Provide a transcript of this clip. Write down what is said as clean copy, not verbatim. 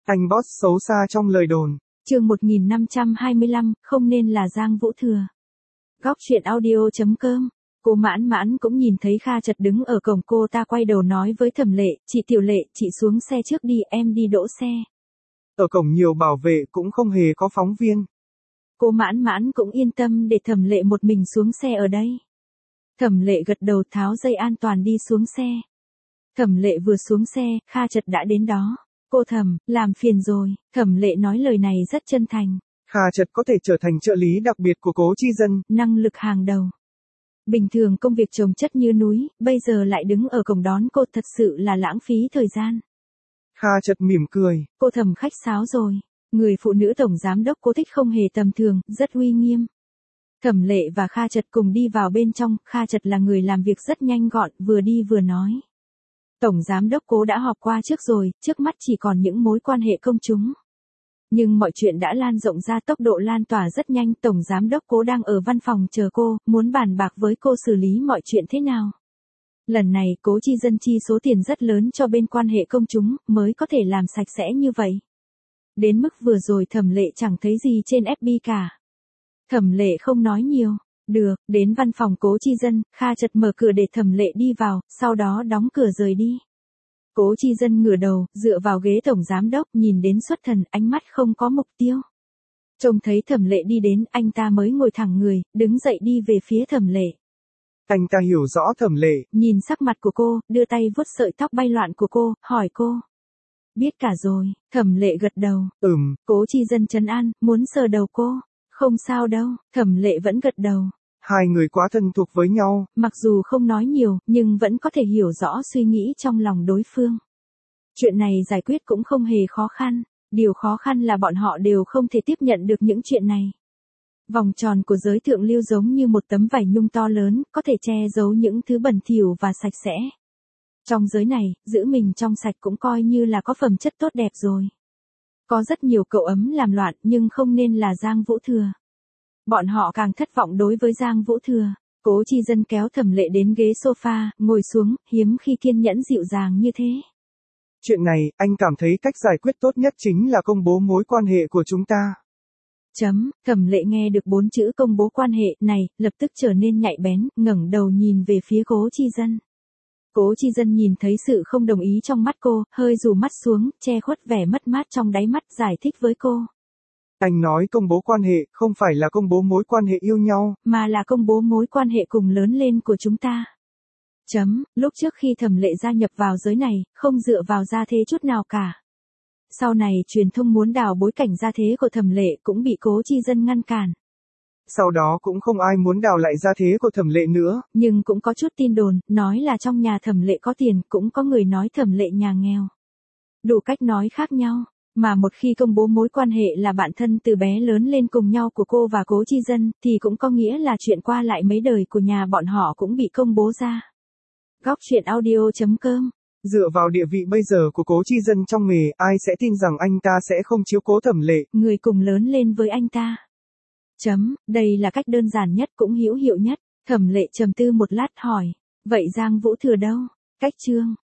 Anh boss xấu xa trong lời đồn. Chương 1525, không nên là Giang Vũ Thừa. Góc truyện audio.com. Cô Mãn Mãn cũng nhìn thấy Kha Chật đứng ở cổng, cô ta quay đầu nói với Thẩm Lệ, "Chị Tiểu Lệ, chị xuống xe trước đi, em đi đỗ xe." Ở cổng nhiều bảo vệ cũng không hề có phóng viên. Cô Mãn Mãn cũng yên tâm để Thẩm Lệ một mình xuống xe ở đây. Thẩm Lệ gật đầu tháo dây an toàn đi xuống xe. Thẩm Lệ vừa xuống xe, Kha Chật đã đến đó. "Cô Thẩm, làm phiền rồi." Thẩm Lệ nói lời này rất chân thành. Kha Chật có thể trở thành trợ lý đặc biệt của Cố Chi Dân. Năng lực hàng đầu. Bình thường công việc chồng chất như núi, bây giờ lại đứng ở cổng đón cô, thật sự là lãng phí thời gian. Kha Chật mỉm cười. Cô Thẩm khách sáo rồi. Người phụ nữ tổng giám đốc Cố Thích không hề tầm thường, rất uy nghiêm. Thẩm Lệ và Kha Chật cùng đi vào bên trong, Kha Chật là người làm việc rất nhanh gọn, vừa đi vừa nói. Tổng giám đốc Cố đã họp qua trước rồi, trước mắt chỉ còn những mối quan hệ công chúng. Nhưng mọi chuyện đã lan rộng ra, tốc độ lan tỏa rất nhanh, Tổng giám đốc Cố đang ở văn phòng chờ cô, muốn bàn bạc với cô xử lý mọi chuyện thế nào. Lần này Cố Chi Dân chi số tiền rất lớn cho bên quan hệ công chúng, mới có thể làm sạch sẽ như vậy. Đến mức vừa rồi Thẩm Lệ chẳng thấy gì trên FB cả. Thẩm Lệ không nói nhiều. Được, đến văn phòng Cố Chi Dân, Kha Chật mở cửa để Thẩm Lệ đi vào, sau đó đóng cửa rời đi. Cố Chi Dân ngửa đầu, dựa vào ghế tổng giám đốc, nhìn đến xuất thần, ánh mắt không có mục tiêu. Trông thấy Thẩm Lệ đi đến, anh ta mới ngồi thẳng người, đứng dậy đi về phía Thẩm Lệ. Anh ta hiểu rõ Thẩm Lệ. Nhìn sắc mặt của cô, đưa tay vuốt sợi tóc bay loạn của cô, hỏi cô. Biết cả rồi, Thẩm Lệ gật đầu. Cố Chi Dân trấn an, muốn sờ đầu cô. Không sao đâu, Thẩm Lệ vẫn gật đầu. Hai người quá thân thuộc với nhau. Mặc dù không nói nhiều, nhưng vẫn có thể hiểu rõ suy nghĩ trong lòng đối phương. Chuyện này giải quyết cũng không hề khó khăn. Điều khó khăn là bọn họ đều không thể tiếp nhận được những chuyện này. Vòng tròn của giới thượng lưu giống như một tấm vải nhung to lớn, có thể che giấu những thứ bẩn thỉu và sạch sẽ. Trong giới này, giữ mình trong sạch cũng coi như là có phẩm chất tốt đẹp rồi. Có rất nhiều cậu ấm làm loạn, nhưng không nên là Giang Vũ Thừa. Bọn họ càng thất vọng đối với Giang Vũ Thừa. Cố Chi Dân kéo Thẩm Lệ đến ghế sofa, ngồi xuống, hiếm khi kiên nhẫn dịu dàng như thế. Chuyện này, anh cảm thấy cách giải quyết tốt nhất chính là công bố mối quan hệ của chúng ta. Thẩm Lệ nghe được 4 chữ công bố quan hệ này, lập tức trở nên nhạy bén, ngẩng đầu nhìn về phía Cố Chi Dân. Cố Chi Dân nhìn thấy sự không đồng ý trong mắt cô, hơi rủ mắt xuống, che khuất vẻ mất mát trong đáy mắt, giải thích với cô. Anh nói công bố quan hệ, không phải là công bố mối quan hệ yêu nhau, mà là công bố mối quan hệ cùng lớn lên của chúng ta. Lúc trước khi Thẩm Lệ gia nhập vào giới này, không dựa vào gia thế chút nào cả. Sau này truyền thông muốn đào bối cảnh gia thế của Thẩm Lệ cũng bị Cố Chi Dân ngăn cản. Sau đó cũng không ai muốn đào lại gia thế của Thẩm Lệ nữa. Nhưng cũng có chút tin đồn, nói là trong nhà Thẩm Lệ có tiền, cũng có người nói Thẩm Lệ nhà nghèo. Đủ cách nói khác nhau. Mà một khi công bố mối quan hệ là bạn thân từ bé lớn lên cùng nhau của cô và Cố Chi Dân, thì cũng có nghĩa là chuyện qua lại mấy đời của nhà bọn họ cũng bị công bố ra. Góc truyện audio.com. Dựa vào địa vị bây giờ của Cố Chi Dân trong nghề, ai sẽ tin rằng anh ta sẽ không chiếu cố Thẩm Lệ. Người cùng lớn lên với anh ta. Đây là cách đơn giản nhất cũng hữu hiệu nhất. Thẩm Lệ trầm tư một lát hỏi. Vậy Giang Vũ Thừa đâu? Cách chương.